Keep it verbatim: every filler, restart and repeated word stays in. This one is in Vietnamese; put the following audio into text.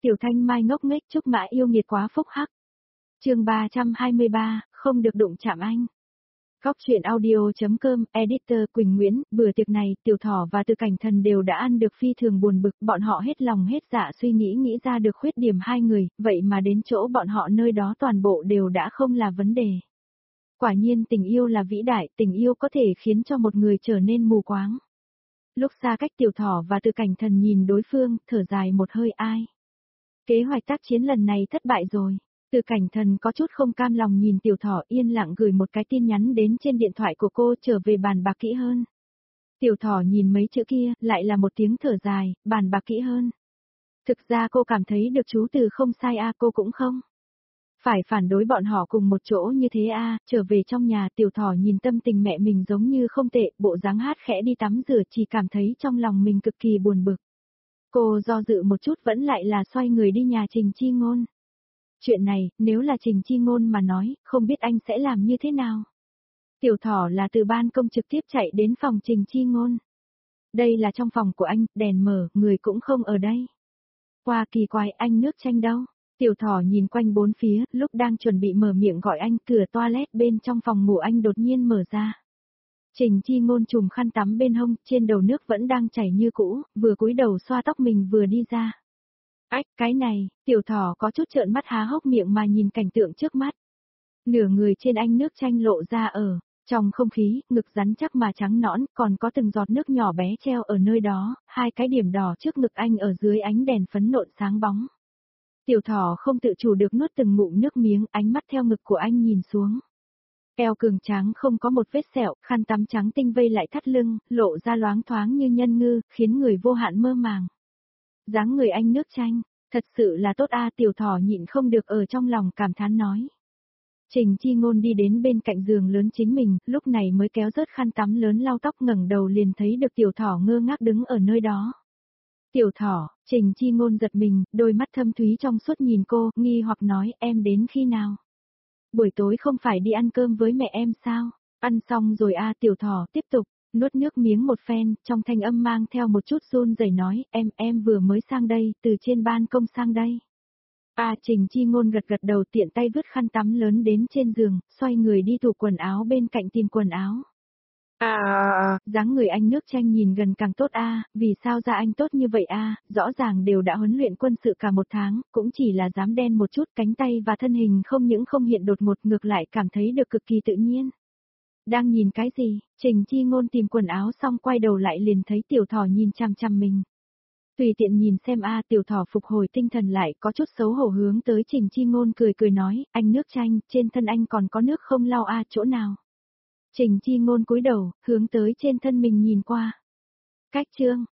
Tiểu Thanh Mai ngốc nghếch Trúc Mã yêu nghiệt quá phúc hắc. Chương ba trăm hai mươi ba, không được đụng chạm anh. Góc truyện audio.com, editor Quỳnh Nguyễn, bữa tiệc này, Tiểu Thỏ và Từ Cảnh Thần đều đã ăn được phi thường buồn bực, bọn họ hết lòng hết dạ suy nghĩ nghĩ ra được khuyết điểm hai người, vậy mà đến chỗ bọn họ nơi đó toàn bộ đều đã không là vấn đề. Quả nhiên tình yêu là vĩ đại, tình yêu có thể khiến cho một người trở nên mù quáng. Lúc xa cách Tiểu Thỏ và Từ Cảnh Thần nhìn đối phương, thở dài một hơi ai. Kế hoạch tác chiến lần này thất bại rồi. Từ Cảnh Thần có chút không cam lòng nhìn Tiểu Thỏ yên lặng gửi một cái tin nhắn đến trên điện thoại của cô trở về bàn bạc kỹ hơn. Tiểu Thỏ nhìn mấy chữ kia, lại là một tiếng thở dài, bàn bạc kỹ hơn. Thực ra cô cảm thấy được chú từ không sai a, cô cũng không. Phải phản đối bọn họ cùng một chỗ như thế a, trở về trong nhà Tiểu Thỏ nhìn tâm tình mẹ mình giống như không tệ, bộ dáng hát khẽ đi tắm rửa chỉ cảm thấy trong lòng mình cực kỳ buồn bực. Cô do dự một chút vẫn lại là xoay người đi nhà Trình Chi Ngôn. Chuyện này, nếu là Trình Chi Ngôn mà nói, không biết anh sẽ làm như thế nào. Tiểu Thỏ là từ ban công trực tiếp chạy đến phòng Trình Chi Ngôn. Đây là trong phòng của anh, đèn mở, người cũng không ở đây. Qua kỳ quái, anh nước chanh đâu? Tiểu Thỏ nhìn quanh bốn phía, lúc đang chuẩn bị mở miệng gọi anh, cửa toilet bên trong phòng ngủ anh đột nhiên mở ra. Trình Chi Ngôn trùm khăn tắm bên hông, trên đầu nước vẫn đang chảy như cũ, vừa cúi đầu xoa tóc mình vừa đi ra. Ách, cái này, Tiểu Thỏ có chút trợn mắt há hốc miệng mà nhìn cảnh tượng trước mắt. Nửa người trên anh nước chanh lộ ra ở, trong không khí, ngực rắn chắc mà trắng nõn, còn có từng giọt nước nhỏ bé treo ở nơi đó, hai cái điểm đỏ trước ngực anh ở dưới ánh đèn phấn nộn sáng bóng. Tiểu Thỏ không tự chủ được nuốt từng ngụm nước miếng, ánh mắt theo ngực của anh nhìn xuống. Eo cường tráng không có một vết sẹo, khăn tắm trắng tinh vây lại thắt lưng, lộ ra loáng thoáng như nhân ngư, khiến người vô hạn mơ màng. Dáng người anh nước chanh, thật sự là tốt a, Tiểu Thỏ nhịn không được ở trong lòng cảm thán nói. Trình Chi Ngôn đi đến bên cạnh giường lớn chính mình, lúc này mới kéo rớt khăn tắm lớn lau tóc, ngẩng đầu liền thấy được Tiểu Thỏ ngơ ngác đứng ở nơi đó. Tiểu Thỏ, Trình Chi Ngôn giật mình, đôi mắt thâm thúy trong suốt nhìn cô, nghi hoặc nói, em đến khi nào? Buổi tối không phải đi ăn cơm với mẹ em sao? Ăn xong rồi a, Tiểu Thỏ tiếp tục, nuốt nước miếng một phen, trong thanh âm mang theo một chút run rẩy nói, em, em vừa mới sang đây, từ trên ban công sang đây. A, Trình Chi Ngôn gật gật đầu tiện tay vứt khăn tắm lớn đến trên giường, xoay người đi tủ quần áo bên cạnh tìm quần áo. À, à, dáng người anh nước chanh nhìn gần càng tốt a, vì sao da anh tốt như vậy a, rõ ràng đều đã huấn luyện quân sự cả một tháng, cũng chỉ là dám đen một chút, cánh tay và thân hình không những không hiện đột ngột ngược lại cảm thấy được cực kỳ tự nhiên. Đang nhìn cái gì? Trình Chi Ngôn tìm quần áo xong quay đầu lại liền thấy Tiểu Thỏ nhìn chằm chằm mình. Tùy tiện nhìn xem a, Tiểu Thỏ phục hồi tinh thần lại, có chút xấu hổ hướng tới Trình Chi Ngôn cười cười nói, anh nước chanh, trên thân anh còn có nước không lau a, chỗ nào? Trình Chi Ngôn cúi đầu, hướng tới trên thân mình nhìn qua. Cách chương,